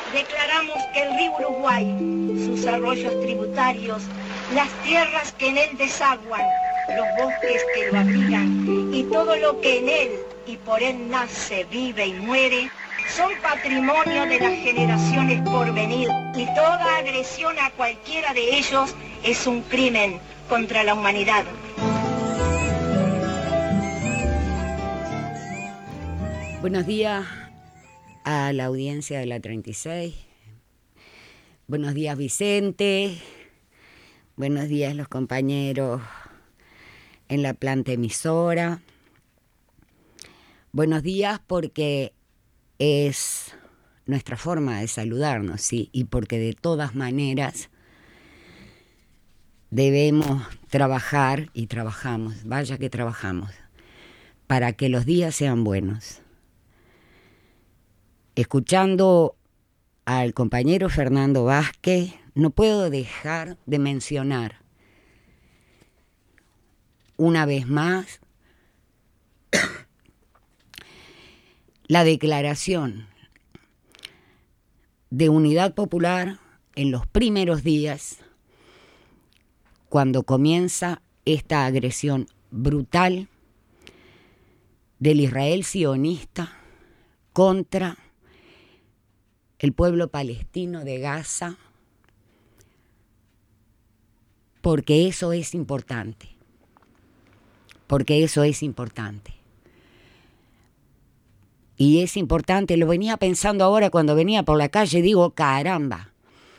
Declaramos que el río Uruguay, sus arroyos tributarios, las tierras que en él desaguan, los bosques que lo abrigan y todo lo que en él y por él nace, vive y muere, son patrimonio de las generaciones por venir y toda agresión a cualquiera de ellos es un crimen contra la humanidad. Buenos días a la audiencia de la 36. Buenos días, Vicente. Buenos días, los compañeros en la planta emisora. Buenos días porque es nuestra forma de saludarnos, sí, y porque de todas maneras debemos trabajar, y trabajamos, vaya que trabajamos, para que los días sean buenos. Escuchando al compañero Fernando Vázquez, no puedo dejar de mencionar una vez más la declaración de unidad popular en los primeros días, cuando comienza esta agresión brutal del Israel sionista contra el pueblo palestino de Gaza, porque eso es importante, Y es importante, lo venía pensando ahora cuando venía por la calle, digo, caramba,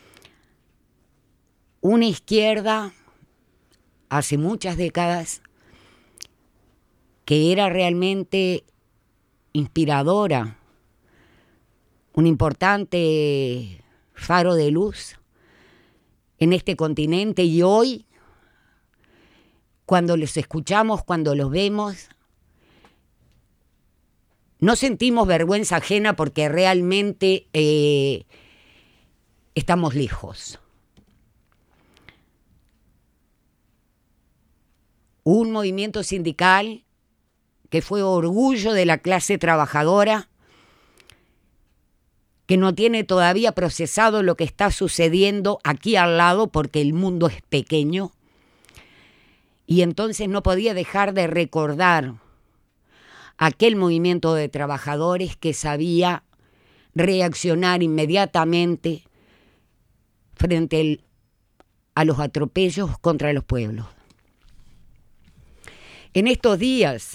una izquierda hace muchas décadas que era realmente inspiradora, un importante faro de luz en este continente, y hoy, cuando los escuchamos, cuando los vemos, no sentimos vergüenza ajena porque realmente estamos lejos. Un movimiento sindical que fue orgullo de la clase trabajadora, que no tiene todavía procesado lo que está sucediendo aquí al lado porque el mundo es pequeño, y entonces no podía dejar de recordar aquel movimiento de trabajadores que sabía reaccionar inmediatamente frente a los atropellos contra los pueblos. En estos días,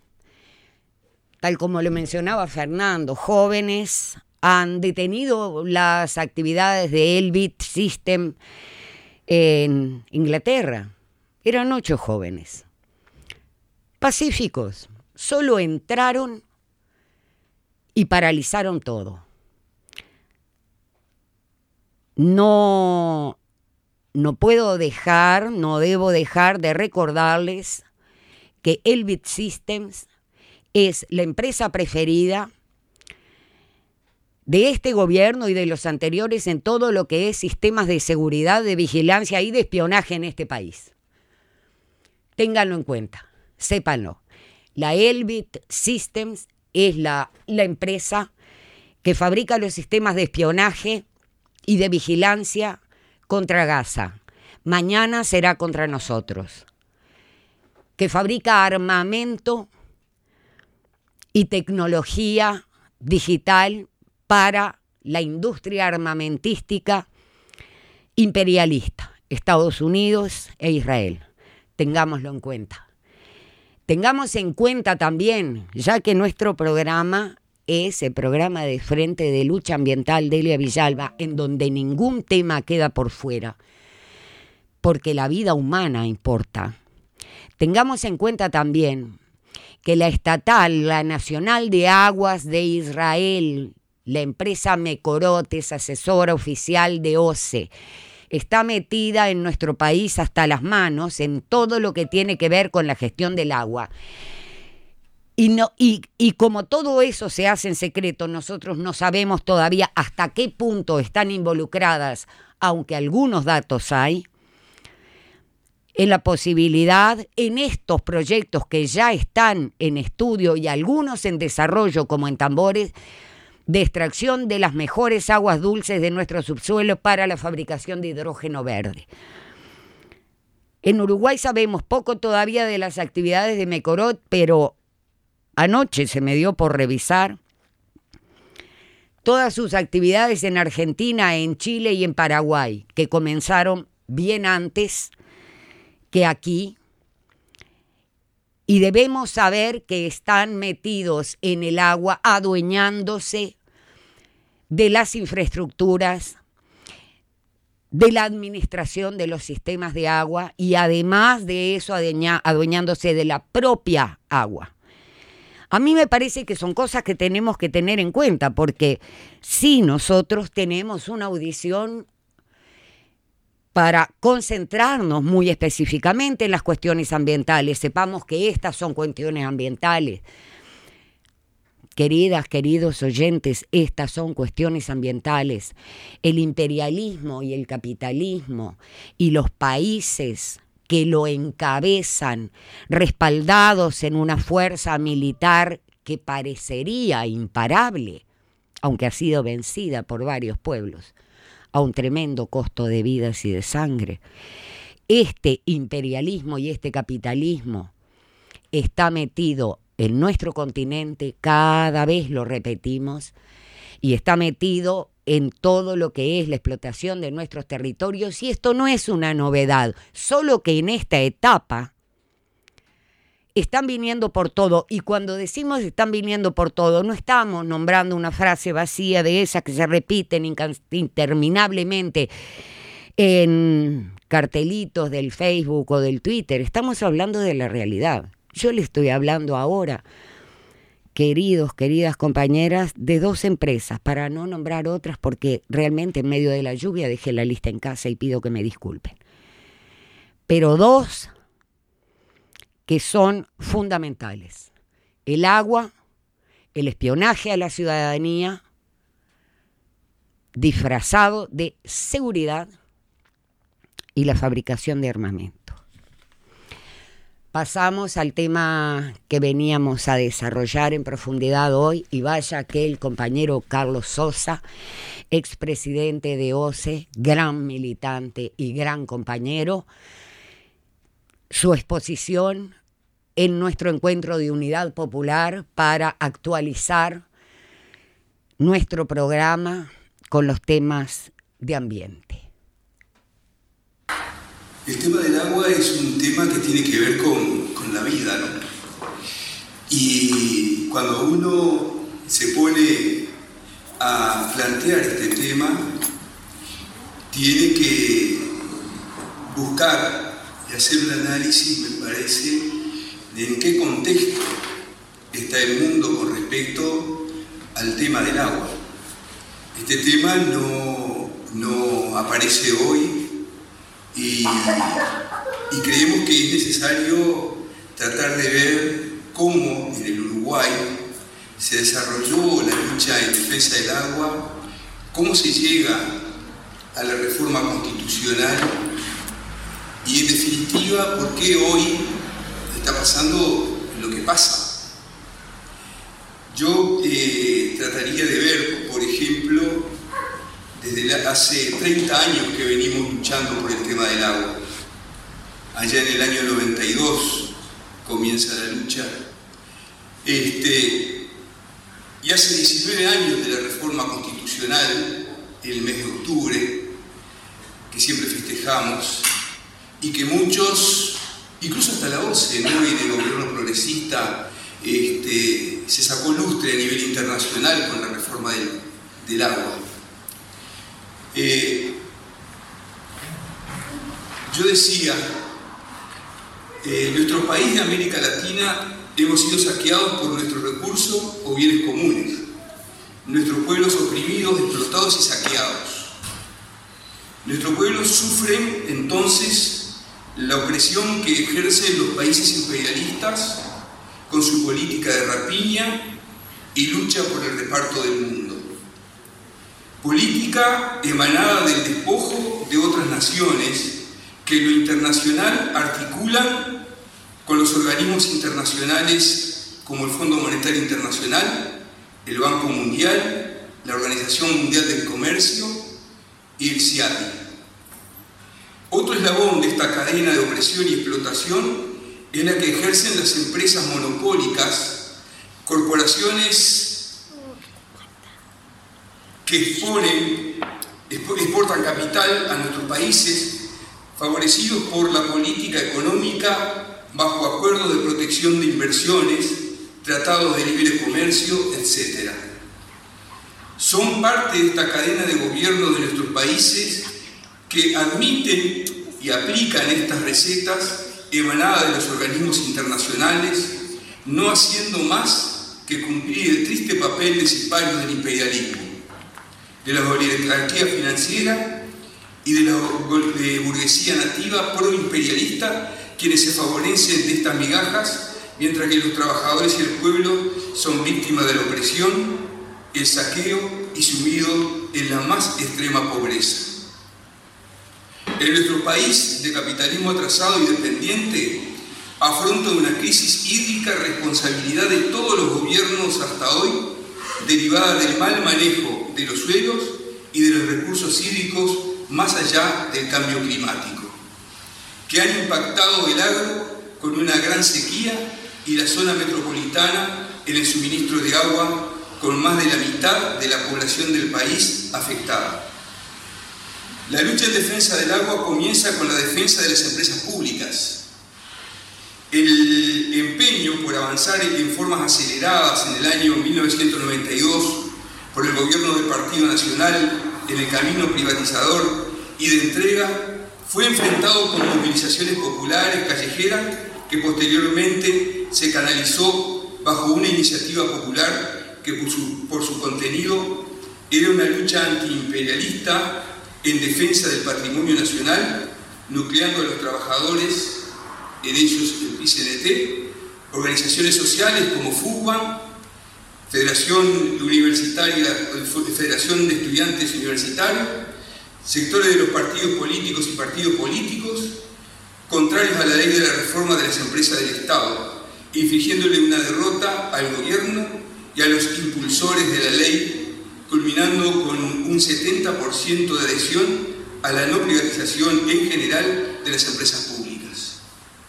tal como lo mencionaba Fernando, jóvenes han detenido las actividades de Elbit System en Inglaterra. Eran 8 jóvenes, pacíficos, solo entraron y paralizaron todo. No debo dejar de recordarles que Elbit Systems es la empresa preferida de este gobierno y de los anteriores en todo lo que es sistemas de seguridad, de vigilancia y de espionaje en este país. Ténganlo en cuenta, sépanlo. La Elbit Systems es la empresa que fabrica los sistemas de espionaje y de vigilancia contra Gaza. Mañana será contra nosotros. Que fabrica armamento y tecnología digital para la industria armamentística imperialista, Estados Unidos e Israel. Tengámoslo en cuenta. Tengamos en cuenta también, ya que nuestro programa es el programa de Frente de Lucha Ambiental Delia Villalba, en donde ningún tema queda por fuera, porque la vida humana importa. Tengamos en cuenta también que la estatal, la Nacional de Aguas de Israel, la empresa Mekorot, es asesora oficial de OCE, está metida en nuestro país hasta las manos en todo lo que tiene que ver con la gestión del agua. Y como todo eso se hace en secreto, nosotros no sabemos todavía hasta qué punto están involucradas, aunque algunos datos hay, en la posibilidad, en estos proyectos que ya están en estudio y algunos en desarrollo, como en Tambores, de extracción de las mejores aguas dulces de nuestro subsuelo para la fabricación de hidrógeno verde. En Uruguay sabemos poco todavía de las actividades de Mecorot, pero anoche se me dio por revisar todas sus actividades en Argentina, en Chile y en Paraguay, que comenzaron bien antes que aquí. Y debemos saber que están metidos en el agua, adueñándose de las infraestructuras, de la administración de los sistemas de agua y además de eso adueñándose de la propia agua. A mí me parece que son cosas que tenemos que tener en cuenta, porque si nosotros tenemos una audición para concentrarnos muy específicamente en las cuestiones ambientales, sepamos que estas son cuestiones ambientales. Queridas, queridos oyentes, estas son cuestiones ambientales. El imperialismo y el capitalismo y los países que lo encabezan, respaldados en una fuerza militar que parecería imparable, aunque ha sido vencida por varios pueblos, a un tremendo costo de vidas y de sangre. Este imperialismo y este capitalismo está metido en nuestro continente, cada vez lo repetimos, y está metido en todo lo que es la explotación de nuestros territorios, y esto no es una novedad, solo que en esta etapa están viniendo por todo, y cuando decimos están viniendo por todo, no estamos nombrando una frase vacía de esas que se repiten interminablemente en cartelitos del Facebook o del Twitter, estamos hablando de la realidad. Yo le estoy hablando ahora, queridas compañeras, de 2 empresas, para no nombrar otras, porque realmente en medio de la lluvia dejé la lista en casa y pido que me disculpen. Pero 2 que son fundamentales: el agua, el espionaje a la ciudadanía, disfrazado de seguridad, y la fabricación de armamento. Pasamos al tema que veníamos a desarrollar en profundidad hoy, y vaya que el compañero Carlos Sosa, expresidente de OCE, gran militante y gran compañero, su exposición en nuestro encuentro de Unidad Popular para actualizar nuestro programa con los temas de ambiente. El tema del agua es un tema que tiene que ver con la vida, ¿no? Y cuando uno se pone a plantear este tema, tiene que buscar y hacer un análisis, me parece, de en qué contexto está el mundo con respecto al tema del agua. Este tema no aparece hoy, y creemos que es necesario tratar de ver cómo en el Uruguay se desarrolló la lucha en defensa del agua, cómo se llega a la reforma constitucional y, en definitiva, por qué hoy está pasando lo que pasa. Yo trataría de ver, por ejemplo, desde hace 30 años que venimos luchando por el tema del agua. Allá en el año 92 comienza la lucha. Y hace 19 años de la reforma constitucional, el mes de octubre, que siempre festejamos, y que muchos, incluso hasta la OCE, ¿no?, y el gobierno progresista, se sacó lustre a nivel internacional con la reforma del agua. Yo decía, nuestro país de América Latina hemos sido saqueados por nuestros recursos o bienes comunes, nuestros pueblos oprimidos, explotados y saqueados. Nuestros pueblos sufren entonces la opresión que ejercen los países imperialistas con su política de rapiña y lucha por el reparto del mundo. Política emanada del despojo de otras naciones que en lo internacional articulan con los organismos internacionales como el Fondo Monetario Internacional, el Banco Mundial la Organización Mundial del Comercio y el CIADI. Otro eslabón de esta cadena de opresión y explotación es la que ejercen las empresas monopólicas, corporaciones que exportan capital a nuestros países, favorecidos por la política económica bajo acuerdos de protección de inversiones, tratados de libre comercio, etc. Son parte de esta cadena de gobierno de nuestros países que admiten y aplican estas recetas emanadas de los organismos internacionales, no haciendo más que cumplir el triste papel de sicarios del imperialismo, de la oligarquía financiera y de la burguesía nativa pro-imperialista, quienes se favorecen de estas migajas, mientras que los trabajadores y el pueblo son víctimas de la opresión, el saqueo y sumidos en la más extrema pobreza. En nuestro país de capitalismo atrasado y dependiente, afronta una crisis hídrica responsabilidad de todos los gobiernos hasta hoy, derivada del mal manejo de los suelos y de los recursos hídricos más allá del cambio climático, que han impactado el agro con una gran sequía y la zona metropolitana en el suministro de agua, con más de la mitad de la población del país afectada. La lucha en defensa del agua comienza con la defensa de las empresas públicas. El empeño por avanzar en formas aceleradas en el año 1992 por el gobierno del Partido Nacional en el camino privatizador y de entrega fue enfrentado con movilizaciones populares callejeras que posteriormente se canalizó bajo una iniciativa popular que por su contenido era una lucha antiimperialista en defensa del patrimonio nacional, nucleando a los trabajadores, en ellos el PCNT, organizaciones sociales como FUBA, Federación de Estudiantes Universitarios, sectores de los partidos políticos y partidos políticos, contrarios a la ley de la reforma de las empresas del Estado, infligiéndole una derrota al gobierno y a los impulsores de la ley, culminando con un 70% de adhesión a la no privatización en general de las empresas públicas.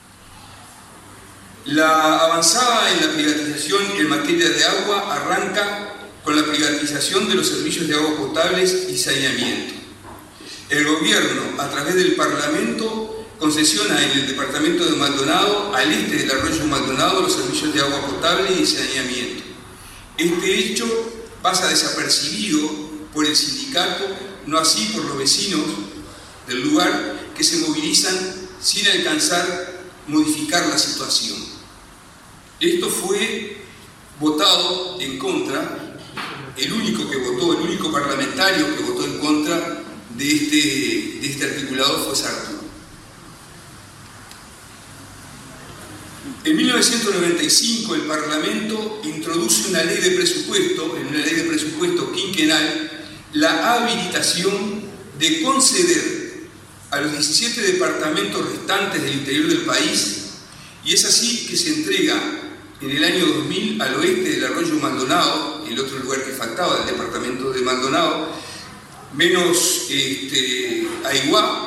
La avanzada en la privatización en materia de agua arranca con la privatización de los servicios de agua potables y saneamiento. El gobierno, a través del Parlamento, concesiona en el departamento de Maldonado, al este del arroyo Maldonado, los servicios de agua potable y saneamiento. Este hecho pasa desapercibido por el sindicato, no así por los vecinos del lugar, que se movilizan sin alcanzar modificar la situación. Esto fue votado en contra, el único parlamentario que votó en contra de este articulado fue Sarto. En 1995 el Parlamento introduce una ley de presupuesto quinquenal, la habilitación de conceder a los 17 departamentos restantes del interior del país, y es así que se entrega en el año 2000 al oeste del arroyo Maldonado, el otro lugar que faltaba del departamento de Maldonado, menos Aiguá,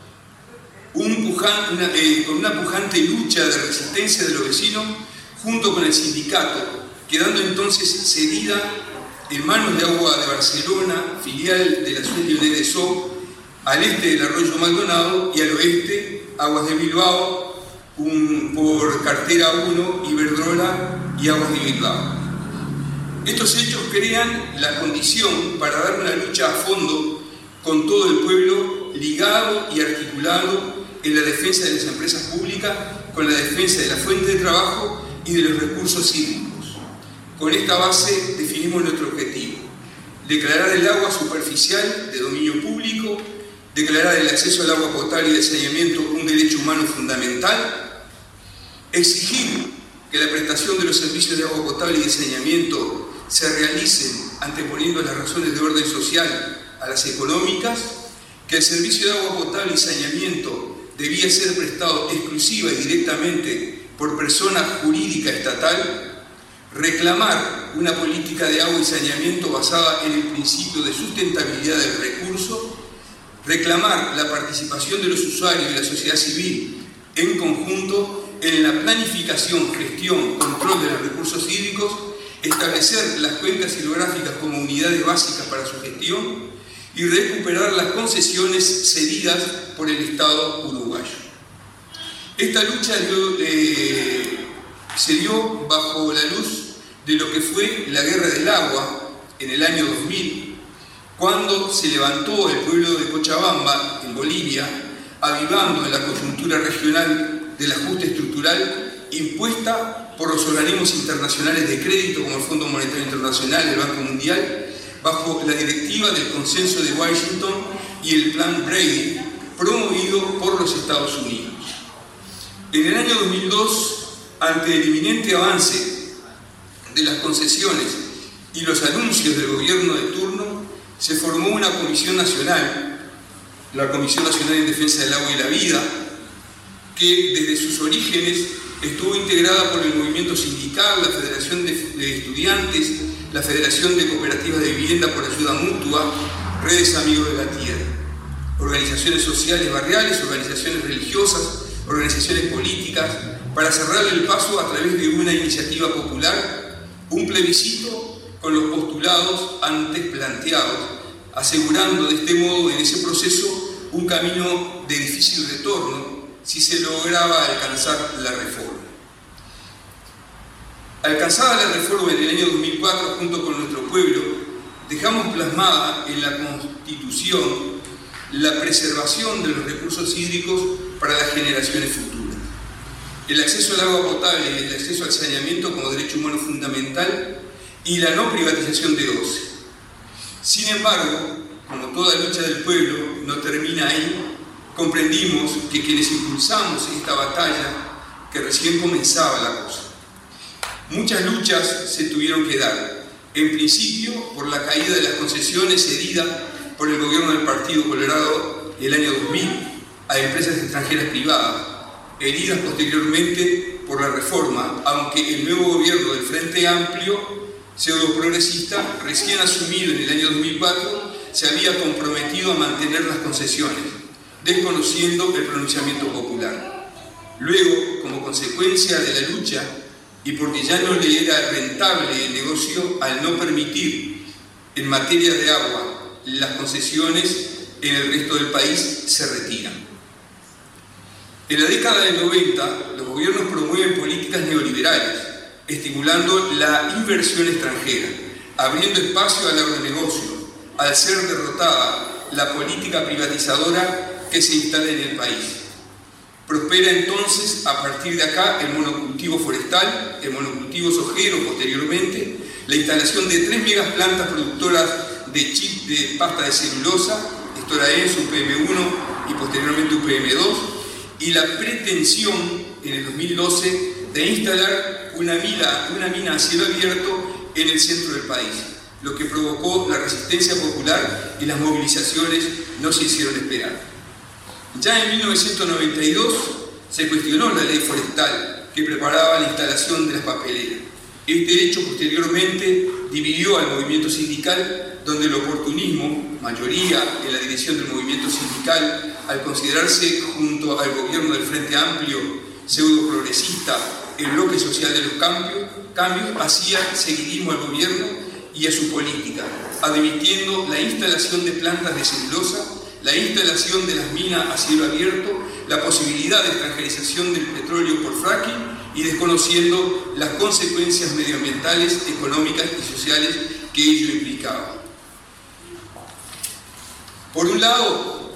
con una pujante lucha de resistencia de los vecinos junto con el sindicato, quedando entonces cedida en manos de Agua de Barcelona, filial de la Asociación de EDESO, al este del arroyo Maldonado y al oeste Aguas de Bilbao, por Cartera 1, Iberdrola y Aguas de Bilbao. Estos hechos crean la condición para dar una lucha a fondo con todo el pueblo, ligado y articulado en la defensa de las empresas públicas, con la defensa de la fuente de trabajo y de los recursos hídricos. Con esta base definimos nuestro objetivo: declarar el agua superficial de dominio público, declarar el acceso al agua potable y el saneamiento un derecho humano fundamental, exigir que la prestación de los servicios de agua potable y de saneamiento se realicen anteponiendo las razones de orden social a las económicas, que el servicio de agua potable y saneamiento debía ser prestado exclusiva y directamente por persona jurídica estatal, reclamar una política de agua y saneamiento basada en el principio de sustentabilidad del recurso, reclamar la participación de los usuarios y la sociedad civil en conjunto en la planificación, gestión, control de los recursos hídricos, establecer las cuencas hidrográficas como unidades básicas para su gestión y recuperar las concesiones cedidas por el Estado uruguayo. Esta lucha se dio bajo la luz de lo que fue la Guerra del Agua en el año 2000, cuando se levantó el pueblo de Cochabamba, en Bolivia, avivando en la coyuntura regional del ajuste estructural impuesta por los organismos internacionales de crédito como el Fondo Monetario Internacional, el Banco Mundial, bajo la directiva del Consenso de Washington y el Plan Brady, promovido por los Estados Unidos. En el año 2002, ante el inminente avance de las concesiones y los anuncios del gobierno de turno, se formó una comisión nacional, la Comisión Nacional en Defensa del Agua y la Vida, que desde sus orígenes estuvo integrada por el movimiento sindical, la Federación de Estudiantes, la Federación de Cooperativas de Vivienda por Ayuda Mutua, Redes Amigos de la Tierra, organizaciones sociales barriales, organizaciones religiosas, organizaciones políticas, para cerrarle el paso a través de una iniciativa popular, un plebiscito con los postulados antes planteados, asegurando de este modo en ese proceso un camino de difícil retorno si se lograba alcanzar la reforma. Alcanzada la reforma en el año 2004 junto con nuestro pueblo, dejamos plasmada en la Constitución la preservación de los recursos hídricos para las generaciones futuras. El acceso al agua potable y el acceso al saneamiento como derecho humano fundamental y la no privatización de OCE. Sin embargo, como toda lucha del pueblo no termina ahí, comprendimos que quienes impulsamos esta batalla, que recién comenzaba la cosa. Muchas luchas se tuvieron que dar, en principio por la caída de las concesiones cedidas por el gobierno del Partido Colorado el año 2000 a empresas extranjeras privadas, heridas posteriormente por la reforma, aunque el nuevo gobierno del Frente Amplio, pseudo-progresista, recién asumido en el año 2004, se había comprometido a mantener las concesiones, desconociendo el pronunciamiento popular. Luego, como consecuencia de la lucha, y porque ya no le era rentable el negocio al no permitir en materia de agua las concesiones en el resto del país, se retiran. En la década del 90, los gobiernos promueven políticas neoliberales, estimulando la inversión extranjera, abriendo espacio al agronegocio, al ser derrotada la política privatizadora que se instala en el país. Prospera entonces, a partir de acá, el monocultivo forestal, el monocultivo sojero posteriormente, la instalación de 3 megas plantas productoras de chip de pasta de celulosa, Storaenz, UPM1 y posteriormente UPM2, y la pretensión en el 2012 de instalar una mina a cielo abierto en el centro del país, lo que provocó la resistencia popular y las movilizaciones no se hicieron esperar. Ya en 1992 se cuestionó la ley forestal que preparaba la instalación de las papeleras. Este hecho posteriormente dividió al movimiento sindical, donde el oportunismo, mayoría en la dirección del movimiento sindical, al considerarse junto al gobierno del Frente Amplio pseudo-progresista el bloque social de los cambios, hacía seguidismo al gobierno y a su política, admitiendo la instalación de plantas de celulosa, la instalación de las minas a cielo abierto, la posibilidad de extranjerización del petróleo por fracking y desconociendo las consecuencias medioambientales, económicas y sociales que ello implicaba. Por un lado,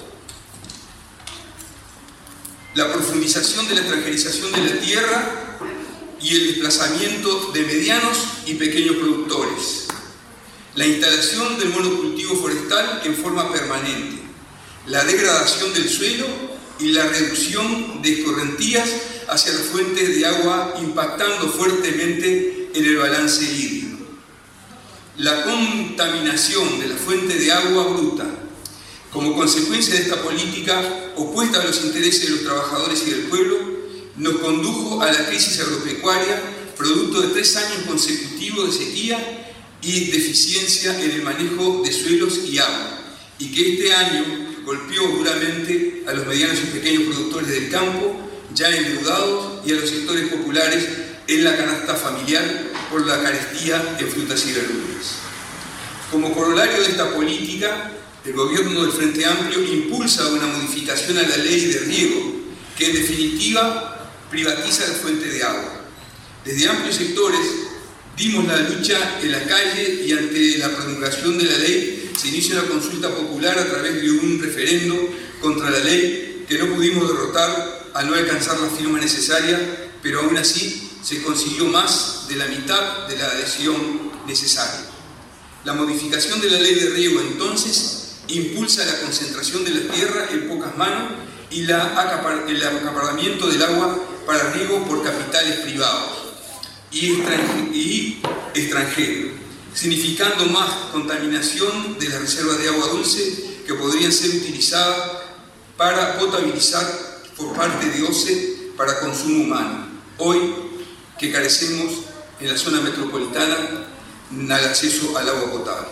la profundización de la extranjerización de la tierra y el desplazamiento de medianos y pequeños productores, la instalación del monocultivo forestal en forma permanente, la degradación del suelo y la reducción de escorrentías hacia las fuentes de agua, impactando fuertemente en el balance hídrico. La contaminación de la fuente de agua bruta, como consecuencia de esta política opuesta a los intereses de los trabajadores y del pueblo, nos condujo a la crisis agropecuaria producto de 3 años consecutivos de sequía y deficiencia en el manejo de suelos y agua, y que este año golpeó duramente a los medianos y pequeños productores del campo, ya endeudados, y a los sectores populares en la canasta familiar por la carestía en frutas y verduras. Como corolario de esta política, el gobierno del Frente Amplio impulsa una modificación a la ley de riego, que en definitiva privatiza la fuente de agua. Desde amplios sectores dimos la lucha en la calle, y ante la promulgación de la ley se inicia una consulta popular a través de un referendo contra la ley que no pudimos derrotar al no alcanzar la firma necesaria, pero aún así se consiguió más de la mitad de la adhesión necesaria. La modificación de la ley de riego entonces impulsa la concentración de la tierra en pocas manos y el acaparamiento del agua para riego por capitales privados y extranjeros, significando más contaminación de las reservas de agua dulce que podrían ser utilizadas para potabilizar por parte de OCE para consumo humano. Hoy que carecemos en la zona metropolitana al acceso al agua potable.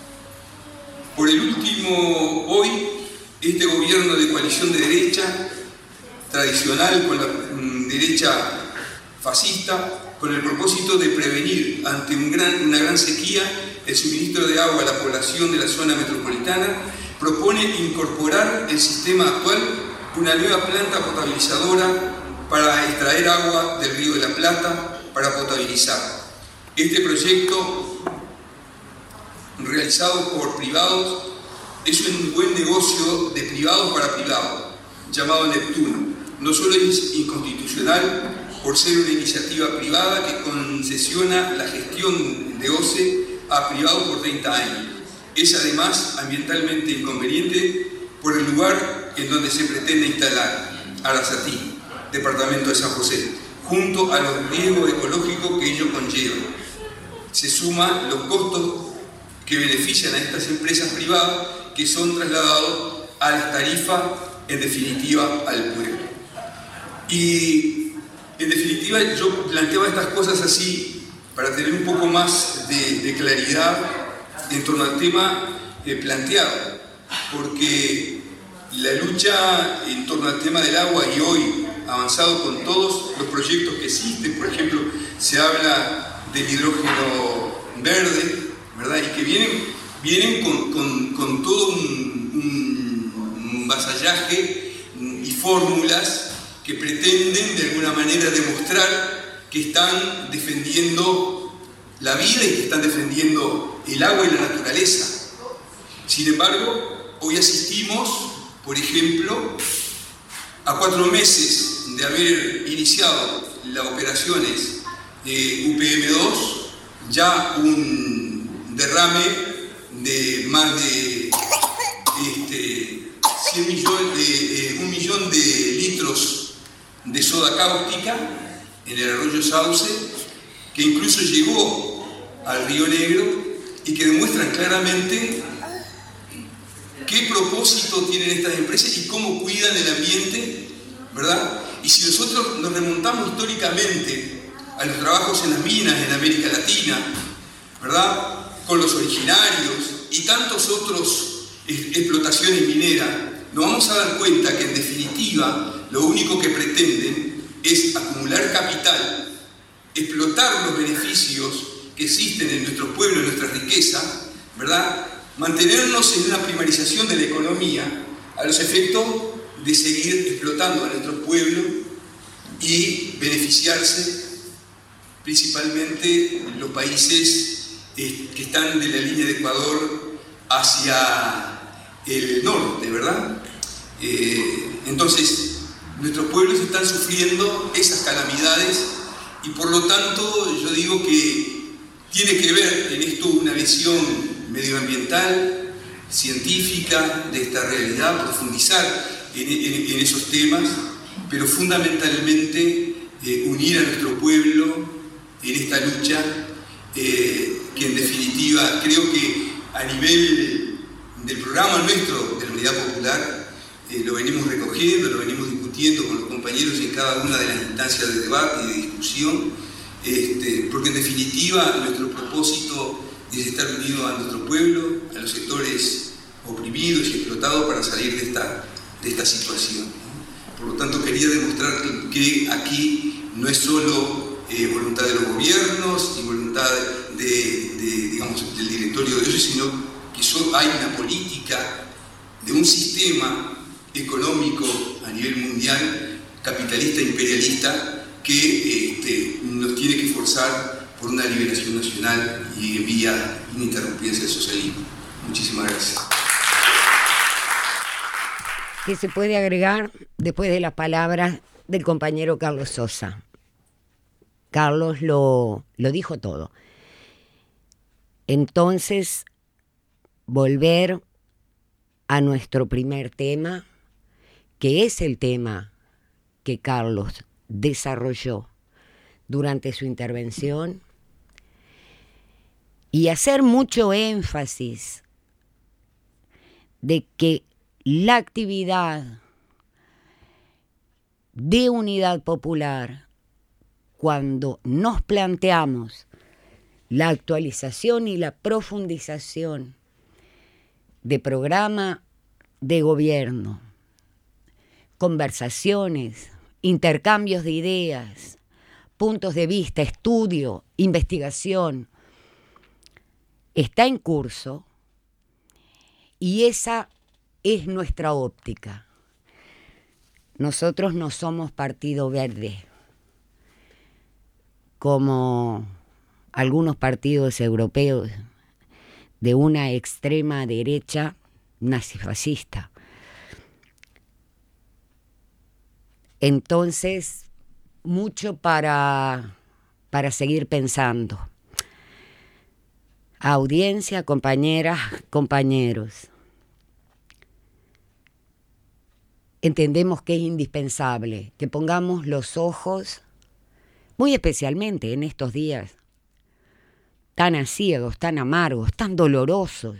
Por el último, hoy, este gobierno de coalición de derecha, tradicional con la derecha fascista, con el propósito de prevenir ante una gran sequía el suministro de agua a la población de la zona metropolitana, propone incorporar el sistema actual una nueva planta potabilizadora para extraer agua del Río de la Plata para potabilizar. Este proyecto, realizado por privados, es un buen negocio de privados para privados, llamado Neptuno. No solo es inconstitucional por ser una iniciativa privada que concesiona la gestión de OCE a privados por 30 años. Es además ambientalmente inconveniente por el lugar en donde se pretende instalar, Arasatí, departamento de San José, junto a los riesgos ecológicos que ello conlleva. Se suman los costos que benefician a estas empresas privadas que son trasladados a las tarifas, en definitiva, al pueblo. Y en definitiva yo planteaba estas cosas así para tener un poco más de claridad en torno al tema planteado, porque la lucha en torno al tema del agua, y hoy avanzado con todos los proyectos que existen, por ejemplo, se habla del hidrógeno verde, ¿verdad? Y que vienen con todo un vasallaje y fórmulas que pretenden de alguna manera demostrar que están defendiendo la vida y que están defendiendo el agua y la naturaleza. Sin embargo, hoy asistimos, por ejemplo, a 4 meses de haber iniciado las operaciones UPM2, ya un derrame de más de 1 millón de litros de soda cáustica en el arroyo Sauce, que incluso llegó al Río Negro y que demuestran claramente qué propósito tienen estas empresas y cómo cuidan el ambiente, ¿verdad? Y si nosotros nos remontamos históricamente a los trabajos en las minas en América Latina, ¿verdad?, con los originarios y tantos otros explotaciones mineras, nos vamos a dar cuenta que en definitiva lo único que pretenden es acumular capital, explotar los beneficios que existen en nuestro pueblo, en nuestra riqueza, ¿verdad?, mantenernos en una primarización de la economía a los efectos de seguir explotando a nuestro pueblo y beneficiarse principalmente los países que están de la línea de Ecuador hacia el norte, ¿verdad? Entonces, nuestros pueblos están sufriendo esas calamidades y por lo tanto yo digo que tiene que ver en esto una visión medioambiental, científica de esta realidad, profundizar en esos temas, pero fundamentalmente unir a nuestro pueblo en esta lucha que en definitiva creo que a nivel del programa nuestro de la Unidad Popular lo venimos recogiendo, lo venimos discutiendo con los compañeros en cada una de las instancias de debate y de discusión, porque en definitiva nuestro propósito es estar unido a nuestro pueblo, a los sectores oprimidos y explotados para salir de esta situación. Por lo tanto, quería demostrar que aquí no es solo voluntad de los gobiernos y voluntad digamos, del directorio de ellos, sino que hay una política de un sistema económico a nivel mundial, capitalista e imperialista, que nos tiene que forzar por una liberación nacional y vía ininterrumpida hacia el socialismo. Muchísimas gracias. ¿Qué se puede agregar después de las palabras del compañero Carlos Sosa? Carlos lo dijo todo. Entonces, volver a nuestro primer tema, que es el tema que Carlos desarrolló durante su intervención, y hacer mucho énfasis de que la actividad de Unidad Popular, cuando nos planteamos la actualización y la profundización de programa de gobierno, conversaciones, intercambios de ideas, puntos de vista, estudio, investigación, está en curso, y esa es nuestra óptica. Nosotros no somos Partido Verde, como algunos partidos europeos de una extrema derecha nazifascista. Entonces, mucho para seguir pensando. Audiencia, compañeras, compañeros. Entendemos que es indispensable que pongamos los ojos, muy especialmente en estos días tan aciagos, tan amargos, tan dolorosos,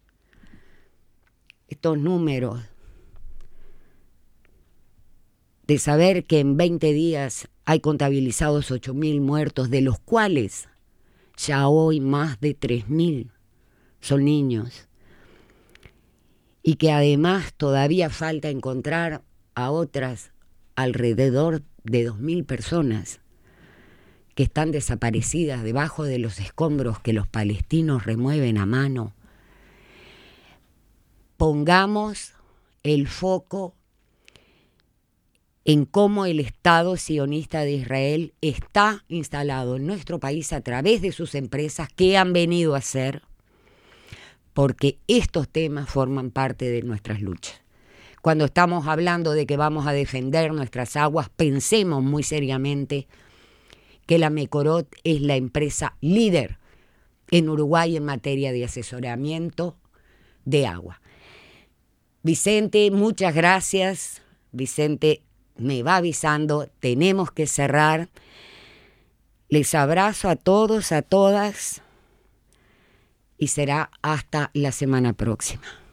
estos números de saber que en 20 días hay contabilizados 8.000 muertos, de los cuales ya hoy más de 3.000 son niños, y que además todavía falta encontrar a otras alrededor de 2.000 personas que están desaparecidas debajo de los escombros que los palestinos remueven a mano. Pongamos el foco en cómo el Estado sionista de Israel está instalado en nuestro país a través de sus empresas, que han venido a hacer, porque estos temas forman parte de nuestras luchas. Cuando estamos hablando de que vamos a defender nuestras aguas, pensemos muy seriamente que la Mecorot es la empresa líder en Uruguay en materia de asesoramiento de agua. Vicente, muchas gracias. Vicente me va avisando, tenemos que cerrar. Les abrazo a todos, a todas, y será hasta la semana próxima.